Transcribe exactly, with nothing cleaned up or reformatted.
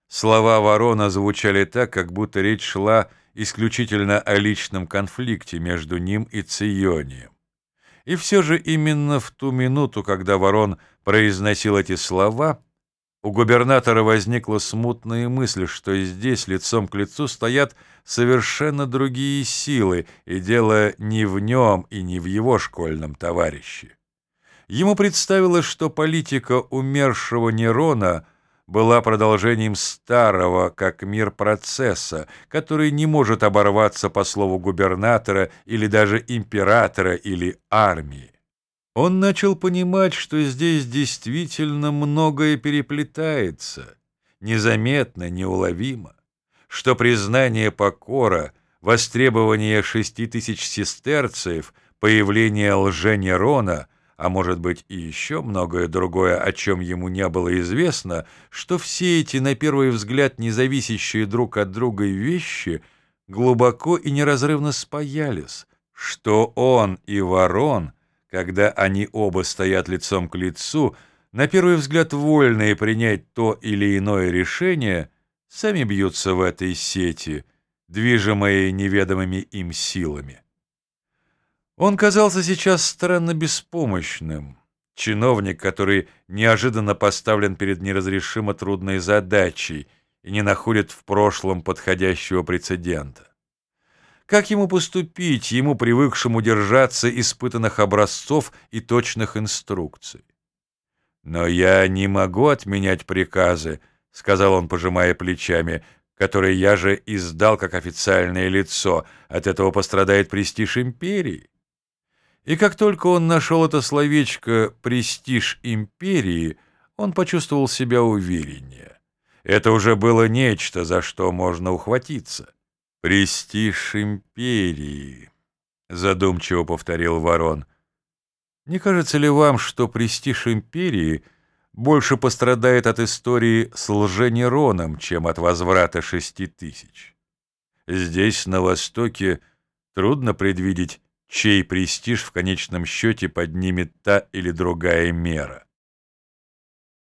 Слова Ворона звучали так, как будто речь шла исключительно о личном конфликте между ним и Ционием. И все же именно в ту минуту, когда Ворон произносил эти слова, у губернатора возникла смутная мысль, что здесь лицом к лицу стоят совершенно другие силы, и дело не в нем и не в его школьном товарище. Ему представилось, что политика умершего Нерона была продолжением старого, как мир, процесса, который не может оборваться по слову губернатора или даже императора или армии. Он начал понимать, что здесь действительно многое переплетается, незаметно, неуловимо, что признание покора, востребование шести тысяч сестерциев, появление лженерона, а может быть и еще многое другое, о чем ему не было известно, что все эти, на первый взгляд, независящие друг от друга вещи глубоко и неразрывно спаялись, что он и Ворон, когда они оба стоят лицом к лицу, на первый взгляд вольные принять то или иное решение, сами бьются в этой сети, движимые неведомыми им силами. Он казался сейчас странно беспомощным, чиновник, который неожиданно поставлен перед неразрешимо трудной задачей и не находит в прошлом подходящего прецедента. Как ему поступить, ему, привыкшему держаться испытанных образцов и точных инструкций? «Но я не могу отменять приказы», — сказал он, пожимая плечами, «которые я же издал как официальное лицо. От этого пострадает престиж империи». И как только он нашел это словечко «престиж империи», он почувствовал себя увереннее. Это уже было нечто, за что можно ухватиться. «Престиж империи», — задумчиво повторил Ворон. «Не кажется ли вам, что престиж империи больше пострадает от истории с лженероном, чем от возврата шести тысяч? Здесь, на Востоке, трудно предвидеть, чей престиж в конечном счете поднимет та или другая мера.